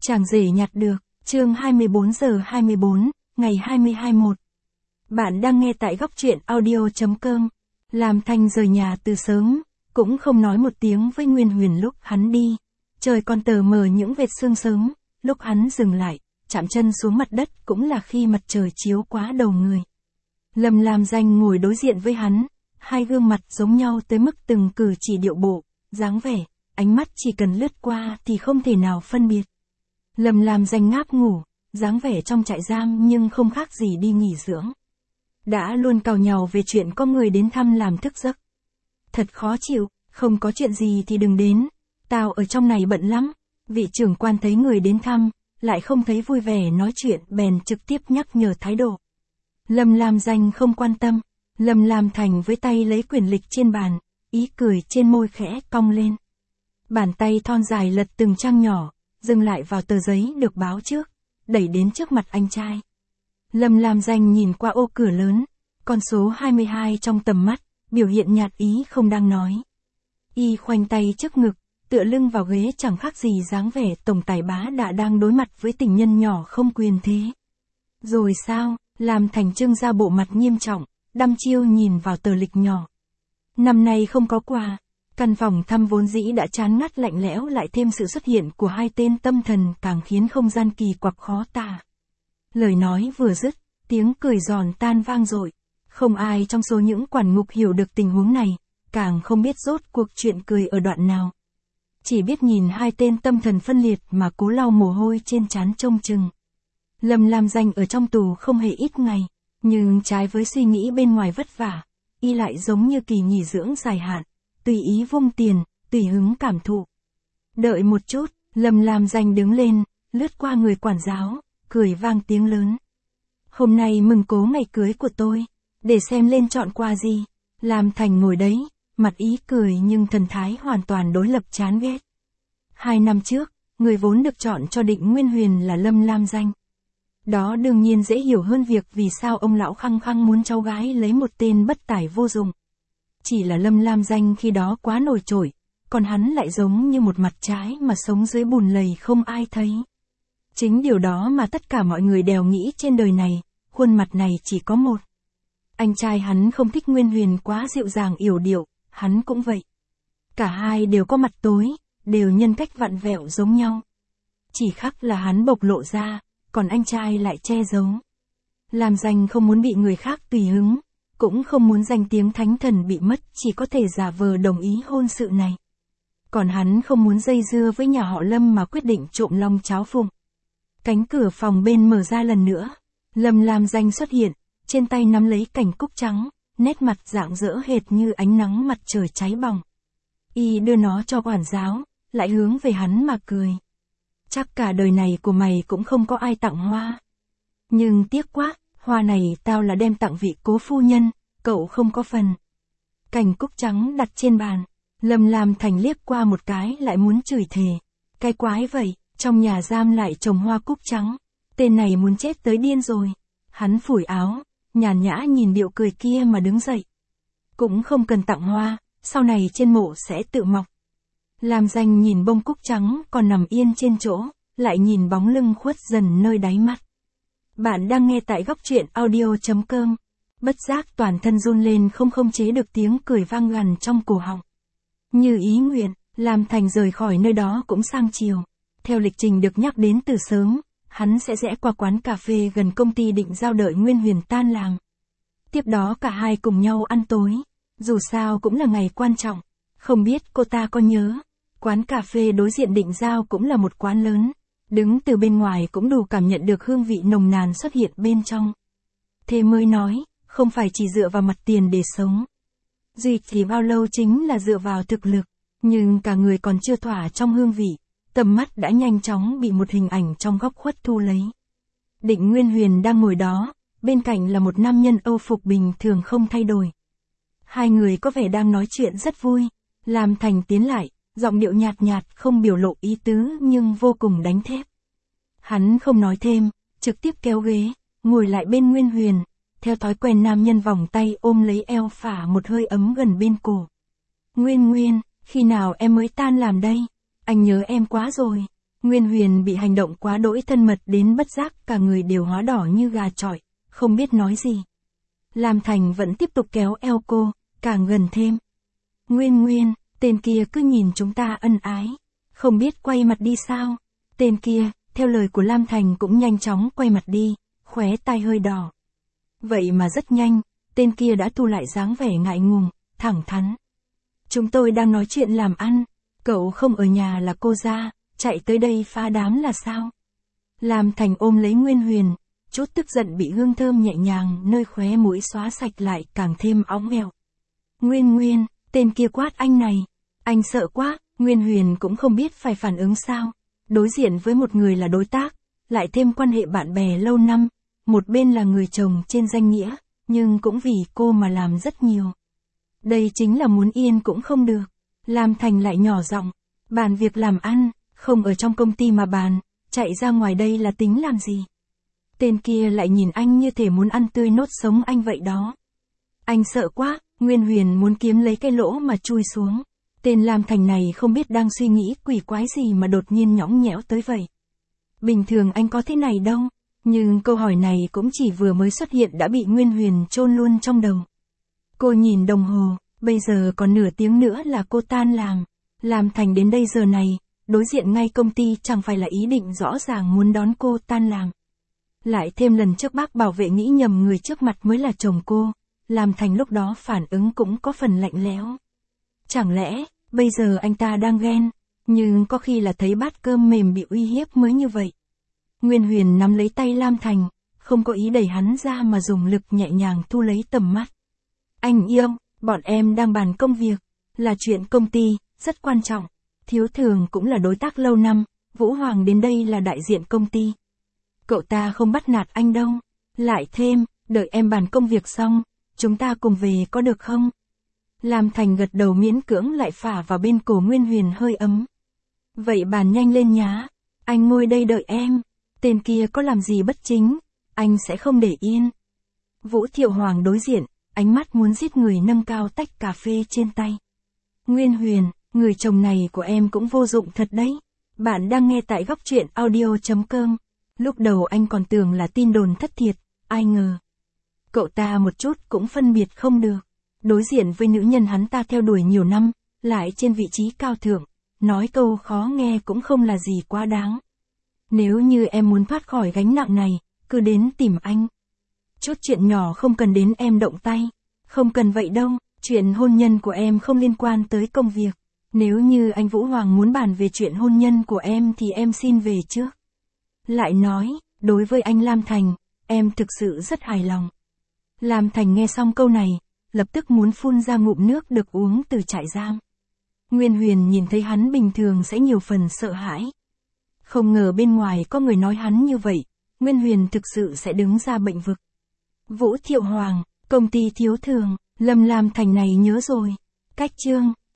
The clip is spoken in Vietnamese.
Chàng rể nhặt được, chương 24 giờ 24, ngày 20/21. Bạn đang nghe tại góc truyện audio.com. Lam Thanh rời nhà từ sớm, cũng không nói một tiếng với Nguyên Huyền lúc hắn đi. Trời còn tờ mờ những vệt sương sớm, lúc hắn dừng lại, chạm chân xuống mặt đất cũng là khi mặt trời chiếu quá đầu người. Lâm Lam Danh ngồi đối diện với hắn, hai gương mặt giống nhau tới mức từng cử chỉ điệu bộ, dáng vẻ, ánh mắt chỉ cần lướt qua thì không thể nào phân biệt. Lâm Lam Danh ngáp ngủ, dáng vẻ trong trại giam nhưng không khác gì đi nghỉ dưỡng. Đã luôn càu nhàu về chuyện có người đến thăm làm thức giấc. Thật khó chịu, không có chuyện gì thì đừng đến, tao ở trong này bận lắm. Vị trưởng quan thấy người đến thăm, lại không thấy vui vẻ nói chuyện bèn trực tiếp nhắc nhở thái độ. Lâm Lam Danh không quan tâm, Lâm Lam Thành với tay lấy quyển lịch trên bàn, ý cười trên môi khẽ cong lên. Bàn tay thon dài lật từng trang nhỏ, dừng lại vào tờ giấy được báo trước, đẩy đến trước mặt anh trai. Lâm Lam Danh nhìn qua ô cửa lớn, con số 22 trong tầm mắt, biểu hiện nhạt ý không đang nói. Y khoanh tay trước ngực, tựa lưng vào ghế chẳng khác gì dáng vẻ tổng tài bá đã đang đối mặt với tình nhân nhỏ không quyền thế. Rồi sao? Lam Thành trưng ra bộ mặt nghiêm trọng, đăm chiêu nhìn vào tờ lịch nhỏ. Năm nay không có quà. Căn phòng thăm vốn dĩ đã chán ngắt lạnh lẽo lại thêm sự xuất hiện của hai tên tâm thần càng khiến không gian kỳ quặc khó tả. Lời nói vừa dứt, tiếng cười giòn tan vang dội. Không ai trong số những quản ngục hiểu được tình huống này, càng không biết rốt cuộc chuyện cười ở đoạn nào. Chỉ biết nhìn hai tên tâm thần phân liệt mà cố lau mồ hôi trên trán trông chừng. Lâm Lam Danh ở trong tù không hề ít ngày, nhưng trái với suy nghĩ bên ngoài vất vả, y lại giống như kỳ nghỉ dưỡng dài hạn. Tùy ý vung tiền, tùy hứng cảm thụ. Đợi một chút, Lâm Lam Danh đứng lên, lướt qua người quản giáo, cười vang tiếng lớn. Hôm nay mừng cố ngày cưới của tôi, để xem lên chọn quà gì. Lam Thành ngồi đấy, mặt ý cười nhưng thần thái hoàn toàn đối lập chán ghét. 2 năm trước, người vốn được chọn cho Định Nguyên Huyền là Lâm Lam Danh. Đó đương nhiên dễ hiểu hơn việc vì sao ông lão khăng khăng muốn cháu gái lấy một tên bất tài vô dụng. Chỉ là Lâm Lam Danh khi đó quá nổi trội, còn hắn lại giống như một mặt trái mà sống dưới bùn lầy không ai thấy. Chính điều đó mà tất cả mọi người đều nghĩ trên đời này, khuôn mặt này chỉ có một. Anh trai hắn không thích Nguyên Huyền quá dịu dàng yểu điệu, hắn cũng vậy. Cả hai đều có mặt tối, đều nhân cách vặn vẹo giống nhau. Chỉ khác là hắn bộc lộ ra, còn anh trai lại che giấu. Lam Danh không muốn bị người khác tùy hứng, cũng không muốn danh tiếng thánh thần bị mất, chỉ có thể giả vờ đồng ý hôn sự này. Còn hắn không muốn dây dưa với nhà họ Lâm mà quyết định trộm long cháo phụng. Cánh cửa phòng bên mở ra lần nữa, Lâm Lam Danh xuất hiện, trên tay nắm lấy cành cúc trắng, nét mặt rạng rỡ hệt như ánh nắng mặt trời cháy bỏng. Y đưa nó cho quản giáo, lại hướng về hắn mà cười. Chắc cả đời này của mày cũng không có ai tặng hoa. Nhưng tiếc quá, hoa này tao là đem tặng vị cố phu nhân, cậu không có phần. Cành cúc trắng đặt trên bàn, Lâm Lam Thành liếc qua một cái lại muốn chửi thề. Cái quái vậy, trong nhà giam lại trồng hoa cúc trắng, tên này muốn chết tới điên rồi. Hắn phủi áo, nhàn nhã nhìn điệu cười kia mà đứng dậy. Cũng không cần tặng hoa, sau này trên mộ sẽ tự mọc. Lam Danh nhìn bông cúc trắng còn nằm yên trên chỗ, lại nhìn bóng lưng khuất dần nơi đáy mắt. Bạn đang nghe tại góc truyện audio.com. Bất giác toàn thân run lên không khống chế được tiếng cười vang gằn trong cổ họng. Như ý nguyện, Lam Thành rời khỏi nơi đó cũng sang chiều. Theo lịch trình được nhắc đến từ sớm, hắn sẽ rẽ qua quán cà phê gần công ty Định Giao đợi Nguyên Huyền tan làm. Tiếp đó cả hai cùng nhau ăn tối, dù sao cũng là ngày quan trọng. Không biết cô ta có nhớ, quán cà phê đối diện Định Giao cũng là một quán lớn. Đứng từ bên ngoài cũng đủ cảm nhận được hương vị nồng nàn xuất hiện bên trong. Thế mới nói, không phải chỉ dựa vào mặt tiền để sống. Duy trì bao lâu chính là dựa vào thực lực, nhưng cả người còn chưa thỏa trong hương vị, tầm mắt đã nhanh chóng bị một hình ảnh trong góc khuất thu lấy. Định Nguyên Huyền đang ngồi đó, bên cạnh là một nam nhân Âu phục bình thường không thay đổi. Hai người có vẻ đang nói chuyện rất vui, Lam Thành tiến lại. Giọng điệu nhạt nhạt không biểu lộ ý tứ nhưng vô cùng đánh thép. Hắn không nói thêm, trực tiếp kéo ghế, ngồi lại bên Nguyên Huyền, theo thói quen nam nhân vòng tay ôm lấy eo phả một hơi ấm gần bên cổ. Nguyên, khi nào em mới tan làm đây? Anh nhớ em quá rồi. Nguyên Huyền bị hành động quá đỗi thân mật đến bất giác cả người đều hóa đỏ như gà chọi, không biết nói gì. Lam Thành vẫn tiếp tục kéo eo cô, càng gần thêm. Nguyên, tên kia cứ nhìn chúng ta ân ái, không biết quay mặt đi sao. Tên kia, theo lời của Lam Thành cũng nhanh chóng quay mặt đi, khóe tai hơi đỏ. Vậy mà rất nhanh, tên kia đã thu lại dáng vẻ ngại ngùng, thẳng thắn. Chúng tôi đang nói chuyện làm ăn, cậu không ở nhà là cô ra, chạy tới đây phá đám là sao? Lam Thành ôm lấy Nguyên Huyền, chút tức giận bị hương thơm nhẹ nhàng nơi khóe mũi xóa sạch lại càng thêm óng eo. Nguyên, tên kia quát anh này, anh sợ quá. Nguyên Huyền cũng không biết phải phản ứng sao. Đối diện với một người là đối tác, lại thêm quan hệ bạn bè lâu năm, một bên là người chồng trên danh nghĩa, nhưng cũng vì cô mà làm rất nhiều. Đây chính là muốn yên cũng không được. Lam Thành lại nhỏ giọng, bàn việc làm ăn, không ở trong công ty mà bàn, chạy ra ngoài đây là tính làm gì? Tên kia lại nhìn anh như thể muốn ăn tươi nốt sống anh vậy đó. Anh sợ quá. Nguyên Huyền muốn kiếm lấy cái lỗ mà chui xuống. Tên Lam Thành này không biết đang suy nghĩ quỷ quái gì mà đột nhiên nhõng nhẽo tới vậy. Bình thường anh có thế này đâu, nhưng câu hỏi này cũng chỉ vừa mới xuất hiện đã bị Nguyên Huyền chôn luôn trong đầu. Cô nhìn đồng hồ, bây giờ còn nửa tiếng nữa là cô tan làm. Lam Thành đến đây giờ này, đối diện ngay công ty chẳng phải là ý định rõ ràng muốn đón cô tan làm. Lại thêm lần trước bác bảo vệ nghĩ nhầm người trước mặt mới là chồng cô, Lam Thành lúc đó phản ứng cũng có phần lạnh lẽo. Chẳng lẽ, bây giờ anh ta đang ghen, nhưng có khi là thấy bát cơm mềm bị uy hiếp mới như vậy. Nguyên Huyền nắm lấy tay Lam Thành, không có ý đẩy hắn ra mà dùng lực nhẹ nhàng thu lấy tầm mắt. Anh yêu, bọn em đang bàn công việc, là chuyện công ty, rất quan trọng. Thiếu Thường cũng là đối tác lâu năm, Vũ Hoàng đến đây là đại diện công ty. Cậu ta không bắt nạt anh đâu. Lại thêm, đợi em bàn công việc xong, chúng ta cùng về có được không? Lam Thành gật đầu miễn cưỡng lại phả vào bên cổ Nguyên Huyền hơi ấm. Vậy bàn nhanh lên nhá, anh ngồi đây đợi em, tên kia có làm gì bất chính, anh sẽ không để yên. Vũ Thiệu Hoàng đối diện, ánh mắt muốn giết người nâng cao tách cà phê trên tay. Nguyên Huyền, người chồng này của em cũng vô dụng thật đấy. Bạn đang nghe tại góc truyện audio.com. Lúc đầu anh còn tưởng là tin đồn thất thiệt, ai ngờ. Cậu ta một chút cũng phân biệt không được. Đối diện với nữ nhân hắn ta theo đuổi nhiều năm, lại trên vị trí cao thượng, nói câu khó nghe cũng không là gì quá đáng. Nếu như em muốn thoát khỏi gánh nặng này, cứ đến tìm anh. Chút chuyện nhỏ không cần đến em động tay. Không cần vậy đâu, chuyện hôn nhân của em không liên quan tới công việc. Nếu như anh Vũ Hoàng muốn bàn về chuyện hôn nhân của em thì em xin về trước. Lại nói, đối với anh Lam Thành, em thực sự rất hài lòng. Lam Thành nghe xong câu này, lập tức muốn phun ra ngụm nước được uống từ trại giam. Nguyên Huyền nhìn thấy hắn bình thường sẽ nhiều phần sợ hãi. Không ngờ bên ngoài có người nói hắn như vậy, Nguyên Huyền thực sự sẽ đứng ra bênh vực. Vũ Thiệu Hoàng, công ty Thiếu Thường, Lâm Lam Thành này nhớ rồi. Cách chương